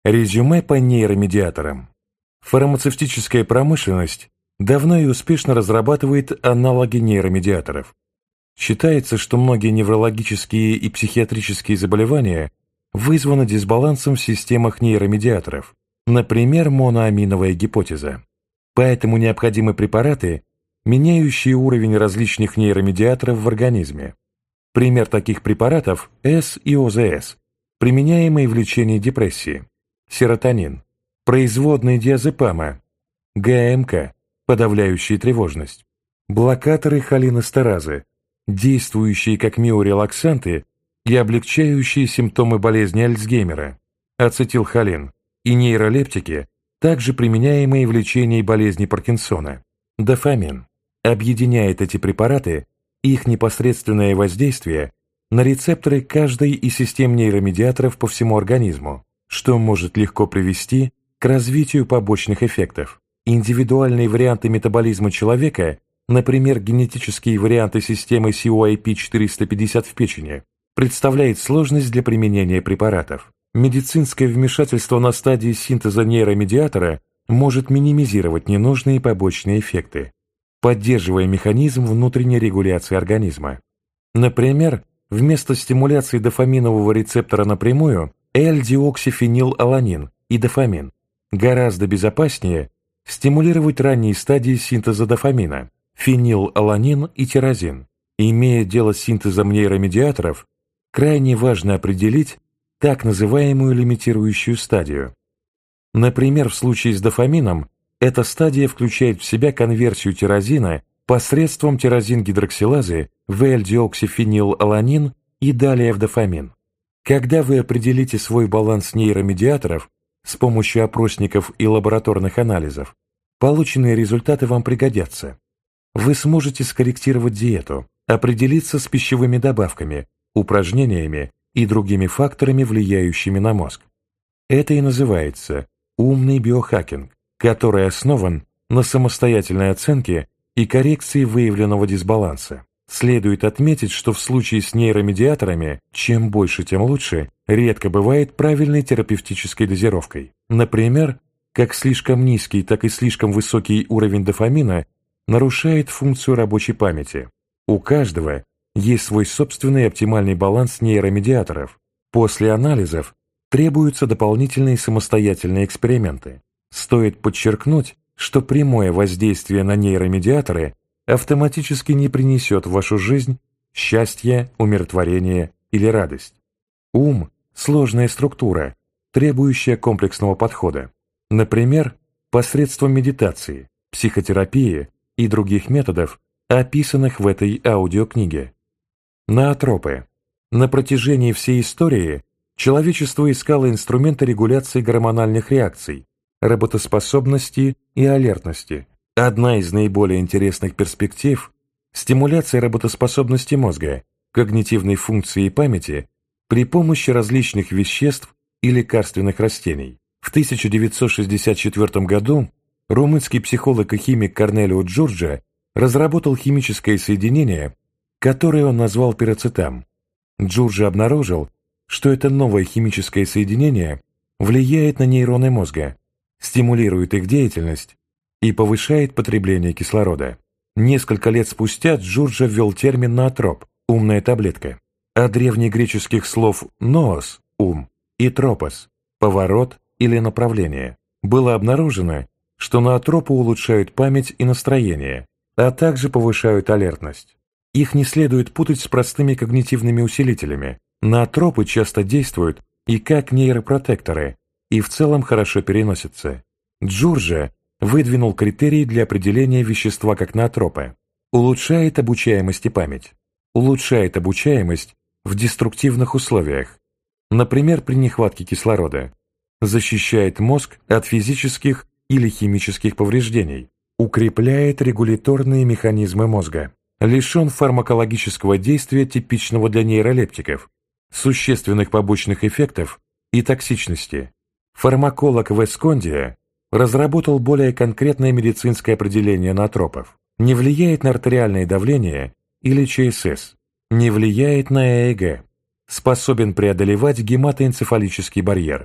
Резюме по нейромедиаторам. Фармацевтическая промышленность давно и успешно разрабатывает аналоги нейромедиаторов. Считается, что многие неврологические и психиатрические заболевания вызваны дисбалансом в системах нейромедиаторов, например, моноаминовая гипотеза. Поэтому необходимы препараты, меняющие уровень различных нейромедиаторов в организме. Пример таких препаратов – С и ОЗС, применяемые в лечении депрессии, серотонин, производные диазепама, ГАМК, подавляющие тревожность, блокаторы холинестеразы, действующие как миорелаксанты и облегчающие симптомы болезни Альцгеймера, ацетилхолин, и нейролептики, также применяемые в лечении болезни Паркинсона. Дофамин объединяет эти препараты и их непосредственное воздействие на рецепторы каждой из систем нейромедиаторов по всему организму, что может легко привести к развитию побочных эффектов. Индивидуальные варианты метаболизма человека, например, генетические варианты системы CYP450 в печени, представляет сложность для применения препаратов. Медицинское вмешательство на стадии синтеза нейромедиатора может минимизировать ненужные побочные эффекты, поддерживая механизм внутренней регуляции организма. Например, вместо стимуляции дофаминового рецептора напрямую L-диоксифенилаланин и дофамин гораздо безопаснее стимулировать ранние стадии синтеза дофамина, фенилаланин и тирозин. Имея дело с синтезом нейромедиаторов, крайне важно определить так называемую лимитирующую стадию. Например, в случае с дофамином эта стадия включает в себя конверсию тирозина посредством тирозин-гидроксилазы в L-диоксифенилаланин и далее в дофамин. Когда вы определите свой баланс нейромедиаторов с помощью опросников и лабораторных анализов, полученные результаты вам пригодятся. Вы сможете скорректировать диету, определиться с пищевыми добавками, упражнениями и другими факторами, влияющими на мозг. Это и называется умный биохакинг, который основан на самостоятельной оценке и коррекции выявленного дисбаланса. Следует отметить, что в случае с нейромедиаторами чем больше, тем лучше, редко бывает правильной терапевтической дозировкой. Например, как слишком низкий, так и слишком высокий уровень дофамина нарушает функцию рабочей памяти. У каждого есть свой собственный оптимальный баланс нейромедиаторов. После анализов требуются дополнительные самостоятельные эксперименты. Стоит подчеркнуть, что прямое воздействие на нейромедиаторы автоматически не принесет в вашу жизнь счастье, умиротворение или радость. Ум – сложная структура, требующая комплексного подхода. Например, посредством медитации, психотерапии и других методов, описанных в этой аудиокниге. Ноотропы. На протяжении всей истории человечество искало инструменты регуляции гормональных реакций, работоспособности и алертности. Одна из наиболее интересных перспектив – стимуляция работоспособности мозга, когнитивной функции и памяти при помощи различных веществ и лекарственных растений. В 1964 году румынский психолог и химик Корнелио Джорджа разработал химическое соединение, которое он назвал пироцетам. Джорджа обнаружил, что это новое химическое соединение влияет на нейроны мозга, стимулирует их деятельность и повышает потребление кислорода. Несколько лет спустя Джорджа ввел термин ноотроп – умная таблетка. От древнегреческих слов «ноос» – ум и «тропос» – поворот или направление. Было обнаружено, что ноотропы улучшают память и настроение, а также повышают алертность. Их не следует путать с простыми когнитивными усилителями. Ноотропы часто действуют и как нейропротекторы, и в целом хорошо переносятся. Джорджа выдвинул критерии для определения вещества как ноотропа. Улучшает обучаемость и память. Улучшает обучаемость в деструктивных условиях, например, при нехватке кислорода. Защищает мозг от физических или химических повреждений. Укрепляет регуляторные механизмы мозга. Лишен фармакологического действия, типичного для нейролептиков, существенных побочных эффектов и токсичности. Фармаколог Вескондия разработал более конкретное медицинское определение ноотропов. Не влияет на артериальное давление или ЧСС, не влияет на ЭЭГ, способен преодолевать гематоэнцефалический барьер,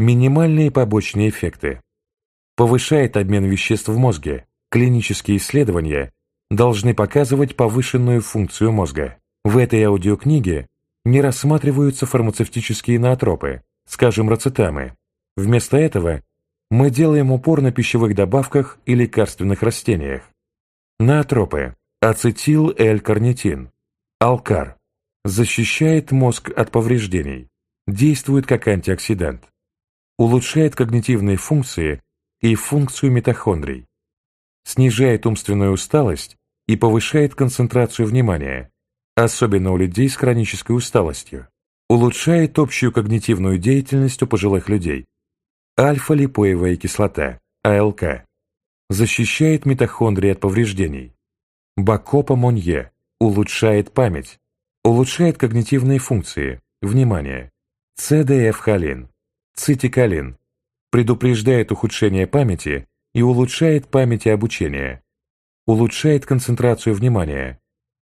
Минимальные побочные эффекты. Повышает обмен веществ в мозге. Клинические исследования должны показывать повышенную функцию мозга. В этой аудиокниге не рассматриваются фармацевтические ноотропы, скажем, рацетамы. Вместо этого мы делаем упор на пищевых добавках и лекарственных растениях. Ноотропы. Ацетил-Л-карнитин. Алкар. Защищает мозг от повреждений. Действует как антиоксидант. Улучшает когнитивные функции и функцию митохондрий. Снижает умственную усталость и повышает концентрацию внимания, особенно у людей с хронической усталостью. Улучшает общую когнитивную деятельность у пожилых людей. Альфа-липоевая кислота, АЛК. Защищает митохондрии от повреждений. Бакопа-Монье. Улучшает память. Улучшает когнитивные функции, внимание. ЦДФ-холин. Цитиколин. Предупреждает ухудшение памяти и улучшает память и обучение. Улучшает концентрацию внимания.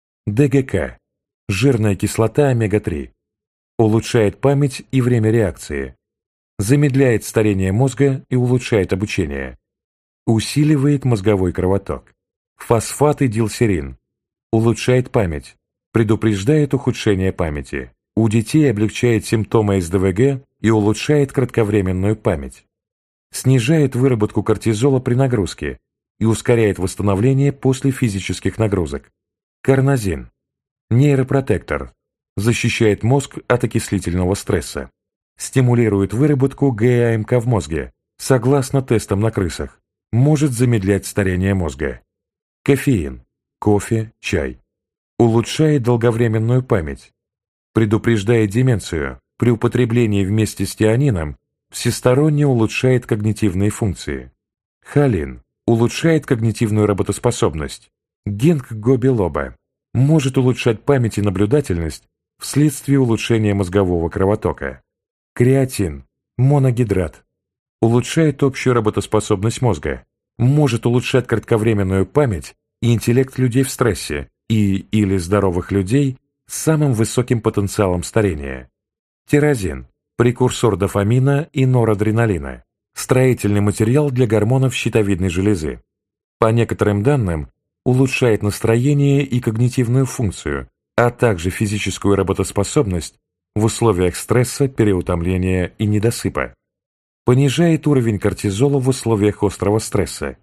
ДГК. Жирная кислота омега-3. Улучшает память и время реакции. Замедляет старение мозга и улучшает обучение. Усиливает мозговой кровоток. Фосфатидилсерин. Улучшает память. Предупреждает ухудшение памяти. У детей облегчает симптомы СДВГ и улучшает кратковременную память. Снижает выработку кортизола при нагрузке и ускоряет восстановление после физических нагрузок. Карнозин. Нейропротектор. Защищает мозг от окислительного стресса. Стимулирует выработку ГАМК в мозге, согласно тестам на крысах. Может замедлять старение мозга. Кофеин. Кофе, чай. Улучшает долговременную память. Предупреждает деменцию. При употреблении вместе с тианином всесторонне улучшает когнитивные функции. Холин. Улучшает когнитивную работоспособность. Гинкго-билоба. Может улучшать память и наблюдательность вследствие улучшения мозгового кровотока. Креатин. Моногидрат. Улучшает общую работоспособность мозга. Может улучшать кратковременную память и интеллект людей в стрессе или здоровых людей с самым высоким потенциалом старения. Тирозин. Прекурсор дофамина и норадреналина. Строительный материал для гормонов щитовидной железы. По некоторым данным, улучшает настроение и когнитивную функцию, а также физическую работоспособность в условиях стресса, переутомления и недосыпа. Понижает уровень кортизола в условиях острого стресса.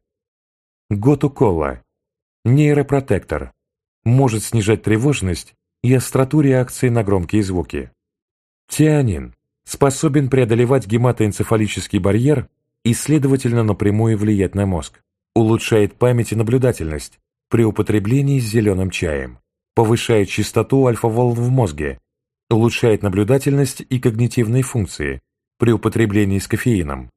Готукола. Нейропротектор. Может снижать тревожность и остроту реакции на громкие звуки. Тианин. Способен преодолевать гематоэнцефалический барьер и, следовательно, напрямую влиять на мозг. Улучшает память и наблюдательность при употреблении с зеленым чаем. Повышает частоту альфа-волн в мозге. Улучшает наблюдательность и когнитивные функции при употреблении с кофеином.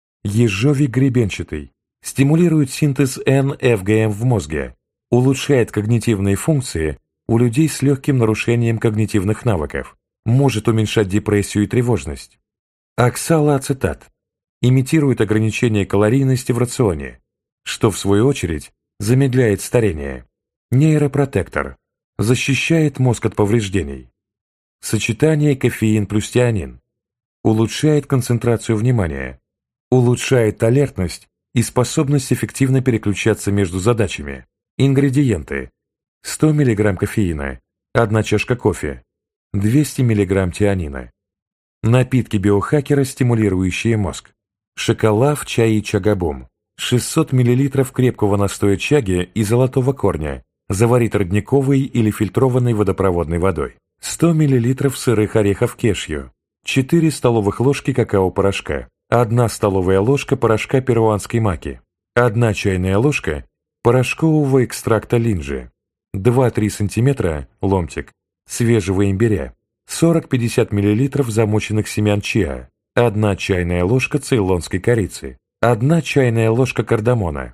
Ежовик гребенчатый. Стимулирует синтез НФГМ в мозге. Улучшает когнитивные функции у людей с легким нарушением когнитивных навыков. Может уменьшать депрессию и тревожность. Оксалоацетат. Имитирует ограничение калорийности в рационе, что в свою очередь замедляет старение. Нейропротектор. Защищает мозг от повреждений. Сочетание кофеин плюс тианин. Улучшает концентрацию внимания. Улучшает алертность и способность эффективно переключаться между задачами. Ингредиенты. 100 мг кофеина, 1 чашка кофе, 200 мг тианина. Напитки биохакера, стимулирующие мозг. Шоколав, чай и чагабум. 600 мл крепкого настоя чаги и золотого корня. Заварить родниковой или фильтрованной водопроводной водой. 100 мл сырых орехов кешью. 4 столовых ложки какао-порошка. 1 столовая ложка порошка перуанской маки. 1 чайная ложка порошкового экстракта линджи. 2-3 см ломтик свежего имбиря. 40-50 мл замоченных семян чиа. 1 чайная ложка цейлонской корицы. 1 чайная ложка кардамона.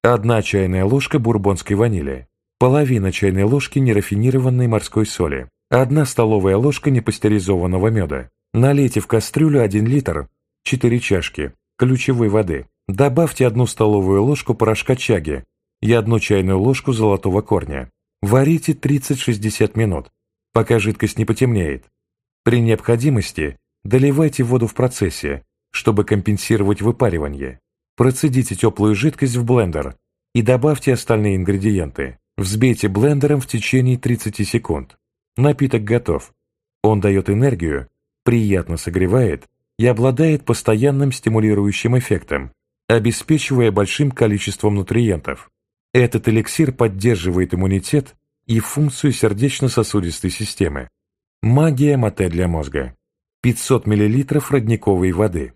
1 чайная ложка бурбонской ванили. Половина чайной ложки нерафинированной морской соли. 1 столовая ложка непастеризованного меда. Налейте в кастрюлю 1 литр, 4 чашки, ключевой воды. Добавьте 1 столовую ложку порошка чаги и 1 чайную ложку золотого корня. Варите 30-60 минут, пока жидкость не потемнеет. При необходимости доливайте воду в процессе чтобы компенсировать выпаривание. Процедите теплую жидкость в блендер и добавьте остальные ингредиенты. Взбейте блендером в течение 30 секунд. Напиток готов. Он дает энергию, приятно согревает и обладает постоянным стимулирующим эффектом, обеспечивая большим количеством нутриентов. Этот эликсир поддерживает иммунитет и функцию сердечно-сосудистой системы. Магия мате для мозга. 500 мл родниковой воды.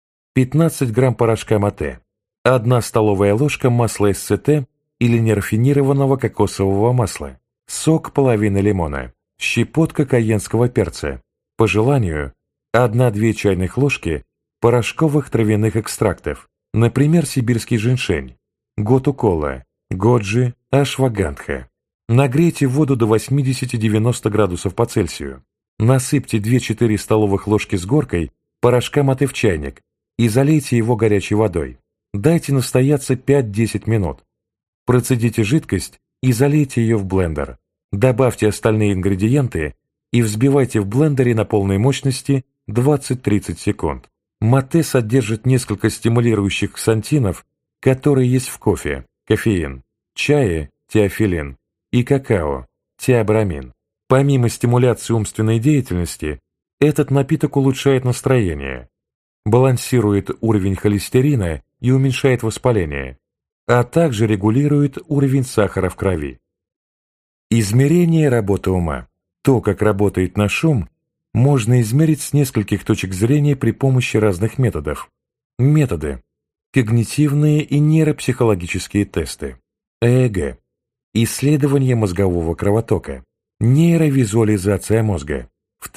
15 грамм порошка мате. 1 столовая ложка масла СЦТ или нерафинированного кокосового масла. Сок половины лимона. Щепотка кайенского перца. По желанию, 1-2 чайных ложки порошковых травяных экстрактов, например, сибирский женьшень, готу-кола, годжи, ашвагандха. Нагрейте воду до 80-90 градусов по Цельсию. Насыпьте 2-4 столовых ложки с горкой порошка мате в чайник и залейте его горячей водой. Дайте настояться 5-10 минут. Процедите жидкость и залейте ее в блендер. Добавьте остальные ингредиенты и взбивайте в блендере на полной мощности 20-30 секунд. Мате содержит несколько стимулирующих ксантинов, которые есть в кофе, кофеин, чае, теофилин, и какао, теобрамин. Помимо стимуляции умственной деятельности, этот напиток улучшает настроение, балансирует уровень холестерина и уменьшает воспаление, а также регулирует уровень сахара в крови. Измерение работы ума. То, как работает наш ум, можно измерить с нескольких точек зрения при помощи разных методов. Методы. Когнитивные и нейропсихологические тесты. ЭЭГ. Исследование мозгового кровотока. Нейровизуализация мозга. В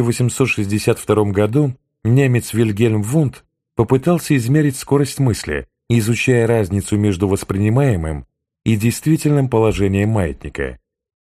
1862 году немец Вильгельм Вундт попытался измерить скорость мысли, изучая разницу между воспринимаемым и действительным положением маятника.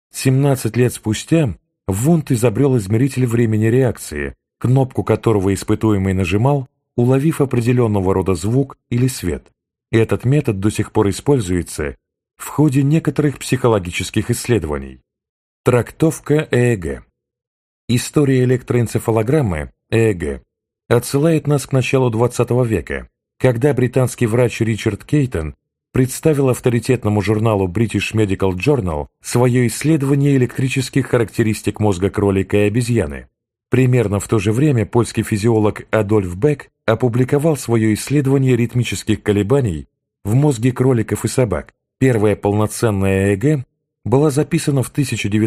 17 лет спустя Вундт изобрел измеритель времени реакции, кнопку которого испытуемый нажимал, уловив определенного рода звук или свет. Этот метод до сих пор используется в ходе некоторых психологических исследований. Трактовка ЭЭГ. История электроэнцефалограммы, ЭЭГ, отсылает нас к началу XX века, когда британский врач Ричард Кейтон представил авторитетному журналу British Medical Journal свое исследование электрических характеристик мозга кролика и обезьяны. Примерно в то же время польский физиолог Адольф Бек опубликовал свое исследование ритмических колебаний в мозге кроликов и собак. Первая полноценная ЭЭГ была записана в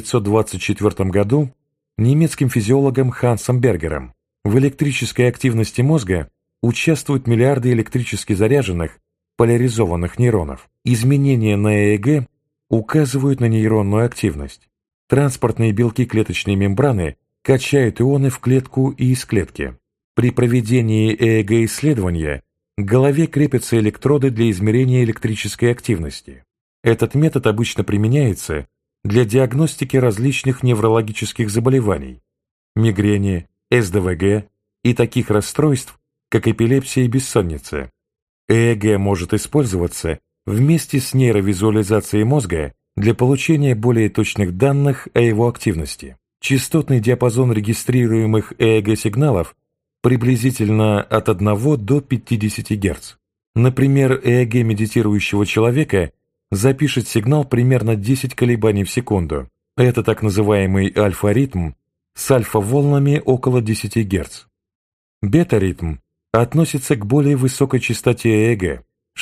1924 году немецким физиологом Хансом Бергером. В электрической активности мозга участвуют миллиарды электрически заряженных, поляризованных нейронов. Изменения на ЭЭГ указывают на нейронную активность. Транспортные белки клеточной мембраны качают ионы в клетку и из клетки. При проведении ЭЭГ-исследования к голове крепятся электроды для измерения электрической активности. Этот метод обычно применяется для диагностики различных неврологических заболеваний, мигрени, СДВГ и таких расстройств, как эпилепсия и бессонница. ЭЭГ может использоваться вместе с нейровизуализацией мозга для получения более точных данных о его активности. Частотный диапазон регистрируемых ЭЭГ-сигналов приблизительно от 1 до 50 Гц. Например, ЭЭГ медитирующего человека запишет сигнал примерно 10 колебаний в секунду. Это так называемый альфа-ритм с альфа-волнами около 10 Гц. Бета-ритм относится к более высокой частоте ЭЭГ –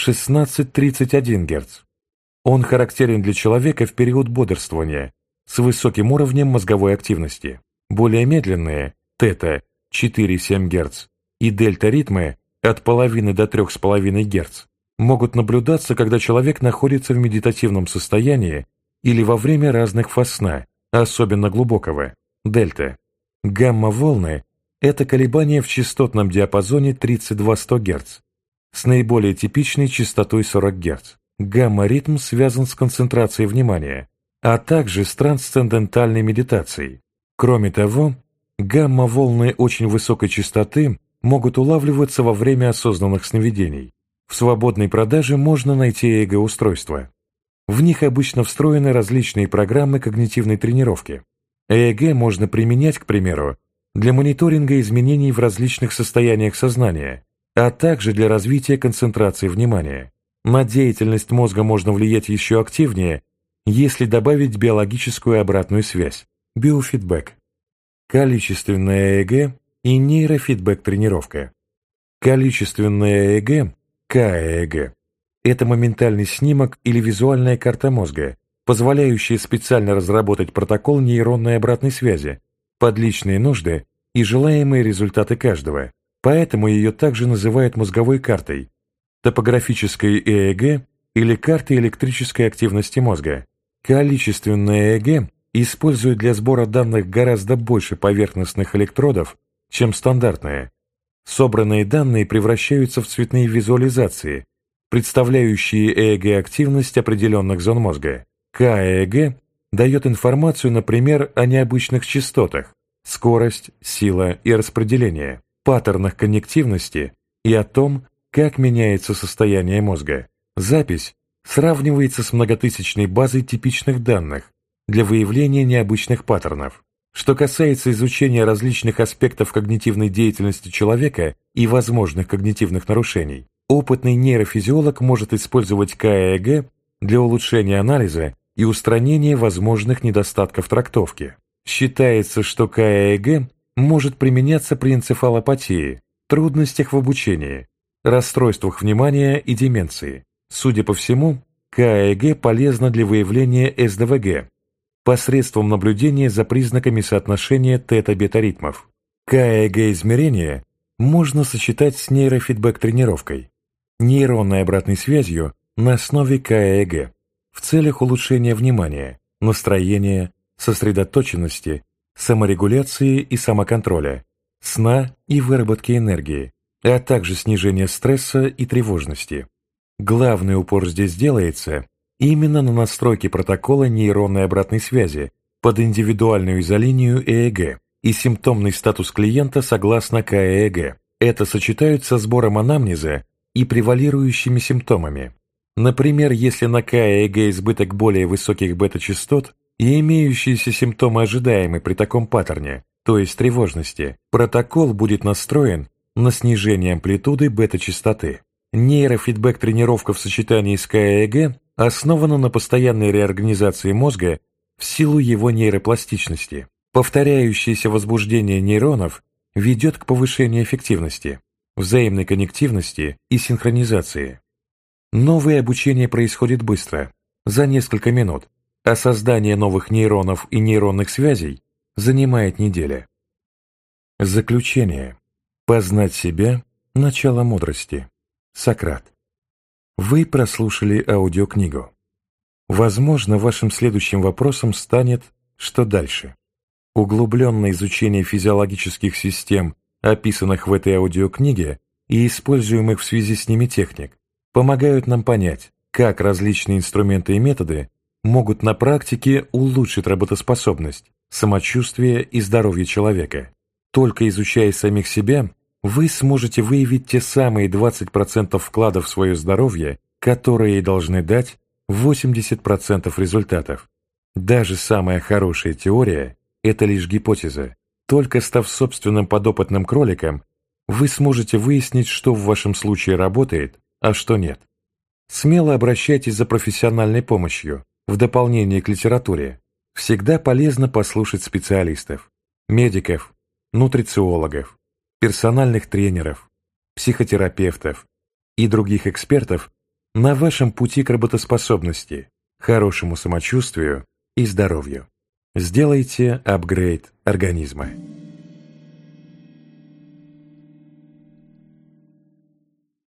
16-31 Гц. Он характерен для человека в период бодрствования с высоким уровнем мозговой активности. Более медленные – тета – 4-7 Гц и дельта-ритмы от половины до 3,5 Гц могут наблюдаться, когда человек находится в медитативном состоянии или во время разных фаз сна, особенно глубокого, дельта. Гамма-волны – это колебания в частотном диапазоне 32-100 Гц с наиболее типичной частотой 40 Гц. Гамма-ритм связан с концентрацией внимания, а также с трансцендентальной медитацией. Кроме того, гамма-волны очень высокой частоты могут улавливаться во время осознанных сновидений. В свободной продаже можно найти ЭЭГ-устройства. В них обычно встроены различные программы когнитивной тренировки. ЭЭГ можно применять, к примеру, для мониторинга изменений в различных состояниях сознания, а также для развития концентрации внимания. На деятельность мозга можно влиять еще активнее, если добавить биологическую обратную связь – биофидбэк, количественное ЭЭГ и нейрофидбэк-тренировка. Количественное ЭЭГ – КЭЭГ – это моментальный снимок или визуальная карта мозга, позволяющая специально разработать протокол нейронной обратной связи под личные нужды и желаемые результаты каждого, поэтому ее также называют мозговой картой, топографической ЭЭГ или картой электрической активности мозга. Количественное ЭЭГ используют для сбора данных гораздо больше поверхностных электродов, чем стандартное. Собранные данные превращаются в цветные визуализации, представляющие ЭЭГ-активность определенных зон мозга. КЭЭГ дает информацию, например, о необычных частотах, скорость, сила и распределение, паттернах коннективности и о том, как меняется состояние мозга. Запись сравнивается с многотысячной базой типичных данных для выявления необычных паттернов. Что касается изучения различных аспектов когнитивной деятельности человека и возможных когнитивных нарушений, опытный нейрофизиолог может использовать КЭЭГ для улучшения анализа и устранения возможных недостатков трактовки. Считается, что КЭЭГ может применяться при энцефалопатии, трудностях в обучении, расстройствах внимания и деменции. Судя по всему, КЭЭГ полезно для выявления СДВГ посредством наблюдения за признаками соотношения тета-бета-ритмов. КЭЭГ-измерение можно сочетать с нейрофидбэк-тренировкой, нейронной обратной связью на основе КЭЭГ в целях улучшения внимания, настроения, сосредоточенности, саморегуляции и самоконтроля, сна и выработки энергии, а также снижения стресса и тревожности. Главный упор здесь делается именно на настройке протокола нейронной обратной связи под индивидуальную изолинию ЭЭГ и симптомный статус клиента согласно КЭЭГ. Это сочетают со сбором анамнеза и превалирующими симптомами. Например, если на КЭЭГ избыток более высоких бета-частот и имеющиеся симптомы ожидаемы при таком паттерне, то есть тревожности, протокол будет настроен на снижение амплитуды бета-частоты. Нейрофидбэк-тренировка в сочетании с КЭЭГ основана на постоянной реорганизации мозга в силу его нейропластичности. Повторяющееся возбуждение нейронов ведет к повышению эффективности, взаимной коннективности и синхронизации. Новое обучение происходит быстро, за несколько минут, а создание новых нейронов и нейронных связей занимает неделя. Заключение. Познать себя – начало мудрости. Сократ. Вы прослушали аудиокнигу. Возможно, вашим следующим вопросом станет «что дальше?». Углубленное изучение физиологических систем, описанных в этой аудиокниге, и используемых в связи с ними техник, помогают нам понять, как различные инструменты и методы могут на практике улучшить работоспособность, самочувствие и здоровье человека. Только изучая самих себя, вы сможете выявить те самые 20% вклада в свое здоровье, которые должны дать 80% результатов. Даже самая хорошая теория – это лишь гипотеза. Только став собственным подопытным кроликом, вы сможете выяснить, что в вашем случае работает, а что нет. Смело обращайтесь за профессиональной помощью, в дополнение к литературе. Всегда полезно послушать специалистов, медиков, нутрициологов, персональных тренеров, психотерапевтов и других экспертов на вашем пути к работоспособности, хорошему самочувствию и здоровью. Сделайте апгрейд организма.